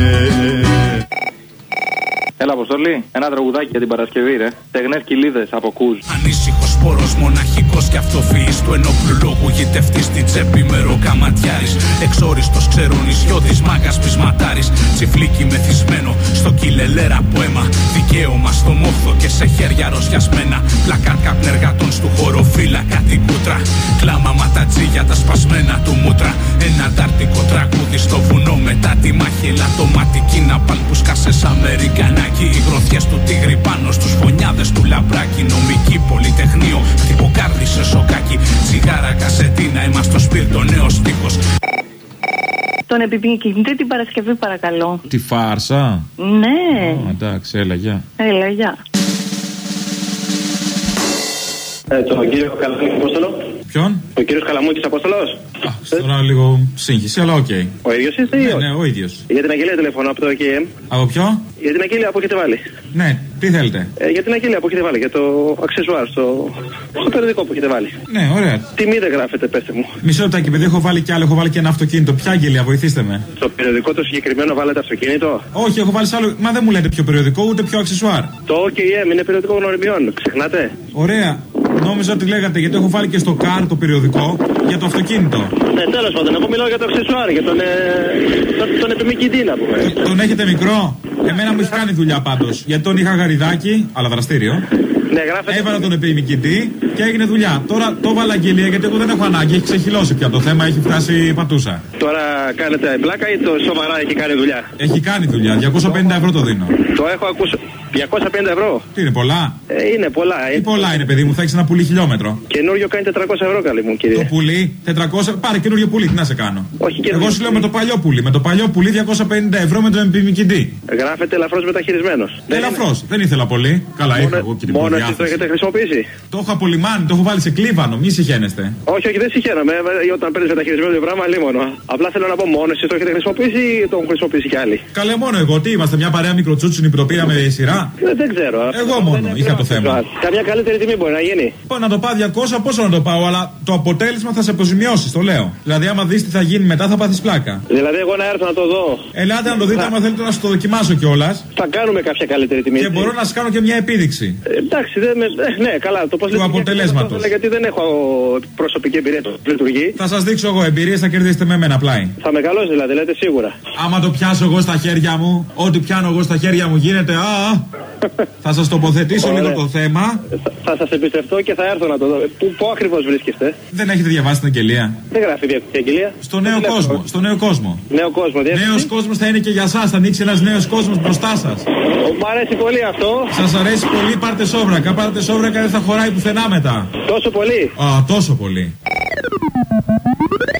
Έλα, Αποστολή, ένα τραγουδάκι για την Παρασκευή, ρε. Στεγνές κοιλίδες από Κούζ. Ανήσυχος πόρος, μοναχικός και αυτοφυής του ενόπλου λόγου γητευτής στην τσέπη με ροκαματιάρης. Εξόριστος ξερονισιώτης, μάγας πεισματάρης. Τσιφλίκι μεθυσμένο στο κυλελέρα ποέμα. Δικαίωμα στο μόχθο και σε χέρια ροσιασμένα. Πλακάτ καπνεργατών στου χωροφύλακα την κούτρα. Κλάμα ματατζίγια τα σπασμένα του μούτρα. Ένα αντάρτικο τραγούδι στο βουνό μετά τη μάχη. Ελαττωματική να παλπουσκάσες Αμερικανά. Οι γροθιές του τίγρη πάνω στους φωνιάδες του λαμπράκι. Νομική πολυτεχνείο, χτυποκάρδι σε σοκάκι. Τσιγάρα κασετίνα, αίμα στο σπίρτο, νέος στίχος. Τον επιμηκυνητή την Παρασκευή παρακαλώ. Τη φάρσα. Ναι. Oh, εντάξει, έλα γεια. Έλα γεια. Ε, τον κύριο Καλαμούκη Απόστολο. Ποιον? Ο κύριος Καλαμούκης Απόστολος. Α, τώρα λίγο σύγχυση, αλλά οκ. Okay. Ο ίδιος είστε ή ναι, όχι? Ναι, ο ίδιος. Για την αγγελία τηλεφωνώ από το ΚΕΜ. Από ποιο? Για την αγγελία που έχετε βάλει. Ναι, τι θέλετε? Ε, για την αγγελία που έχετε βάλει, για το αξεσουάρ στο, στο περιοδικό που έχετε βάλει. Ναι, ωραία. Τιμή δεν γράφετε, πέστε μου. Μισό λεπτάκι, παιδί, έχω βάλει κι άλλο, έχω βάλει και ένα αυτοκίνητο. Ποια αγγελία, βοηθήστε με. Στο περιοδικό το συγκεκριμένο βάλετε αυτοκίνητο? Όχι, έχω βάλει σε άλλο. Μα δεν μου λέτε πιο περιοδικό, ούτε πιο αξεσουάρ. Το ΚΕΜ είναι περιοδικό γνωριμιών, ξεχνάτε. Ωραία. Νόμιζα ότι λέγατε, γιατί έχω βάλει και στο καρ το περιοδικό για το αυτοκίνητο. Ναι, τέλος πάντων, εγώ μιλάω για το αξεσουάρ, για τον, ε, τον, τον επιμηκητή να πούμε. Το, τον έχετε μικρό? Εμένα μου έχει κάνει δουλειά πάντως. Γιατί τον είχα γαριδάκι, αλλά δραστήριο. Ναι, γράφετε. Έβαλα τον επιμηκητή και έγινε δουλειά. Τώρα το έβαλα αγγελία γιατί εγώ δεν έχω ανάγκη. Έχει ξεχυλώσει πια το θέμα, έχει φτάσει πατούσα. Τώρα κάνετε πλάκα ή το σοβαρά έχει κάνει δουλειά? Έχει κάνει δουλειά. διακόσια πενήντα ευρώ το δίνω. Το έχω ακούσει. διακόσια πενήντα ευρώ. Τι είναι, πολλά? Ε, είναι πολλά. Τι πολλά είναι, παιδί μου, θα έχει ένα πουλί χιλιόμετρο. Καινούριο κάνει τετρακόσια ευρώ, καλή μου, κύριε. Το πουλί, τετρακόσια. Πάρε καινούριο πουλί, τι να σε κάνω. Όχι, καινούριο. Εγώ σου λέω με το παλιό πουλί. Με το παλιό πουλί διακόσια πενήντα ευρώ με τον επιμηκητή. Γράφεται ελαφρώς μεταχειρισμένος. Ελαφρώς, δεν ήθελα πολύ. Καλά, μόνο, είχα εγώ και την μόνο εσείς το έχετε χρησιμοποιήσει? Το έχω απολυμάνει, το έχω βάλει σε κλίβανο, μη συχαίνεστε. Όχι, όχι, δεν συχαίνομαι. Όταν παίρνει μεταχειρισμένο το πράγμα, λίμωνο. Απλά θέλω να πω μόνο εσείς το έχετε χρησιμοποιήσει ή το έχουν χρησιμοποιήσει κι άλλοι? Καλέ, μόνο εγώ. Τι είμαστε, μια παρέα μικροτσούτσινη που το πήραμε σειρά? Ε, δεν ξέρω. Εγώ μόνο είχα το θέμα. Καμιά καλύτερη τιμή μπορεί να γίνει. Πω να το πάω διακόσια, πόσο να το πάω, αλλά το αποτέλεσμα θα σε αποζημιώσει, το λέω. Δηλαδή, άμα δει τι θα γίνει μετά, θα πάθει πλάκα. Δηλαδή, εγώ να έρθω να το δω. Ελάτε να το δείτε, άμα θέλετε να σου το δοκιμάσω κιόλα. Θα κάνουμε κάποια καλύτερη τιμή. Και μπορώ να σα κάνω και μια επίδειξη. Ε, εντάξει, δεν με... ε, ναι, καλά. Το πώ του αποτελέσματο. Γιατί δεν έχω προσωπική εμπειρία που λειτουργεί. Θα σα δείξω εγώ εμπειρίε, θα κερδίσετε με μένα πλάι. Θα μεγαλώσει δηλαδή, λέτε σίγουρα. Άμα το πιάσω εγώ στα χέρια μου, ό,τι πιάνω εγώ στα χέρια μου γίνεται. Α, θα σα τοποθετήσω λίγο το θέμα. Θα, θα σα εμπιστευτώ και θα έρθω να το δω. Πού, πού ακριβώ βρίσκεστε? Δεν έχετε διαβάσει την αγγελία? Δεν γράφει η αγγελία. Στο νέο κόσμο. Στο νέο κόσμο. Νέο κόσμο, Νέο κόσμο θα είναι και για εσά. Θα ανοίξει ένα νέο κόσμο μπροστά σα. Μ' αρέσει πολύ αυτό. Σα αρέσει πολύ, πάρτε σόβρακα. Πάρτε σόβρακα, δεν θα χωράει πουθενά μετά. Τόσο πολύ. Α, τόσο πολύ.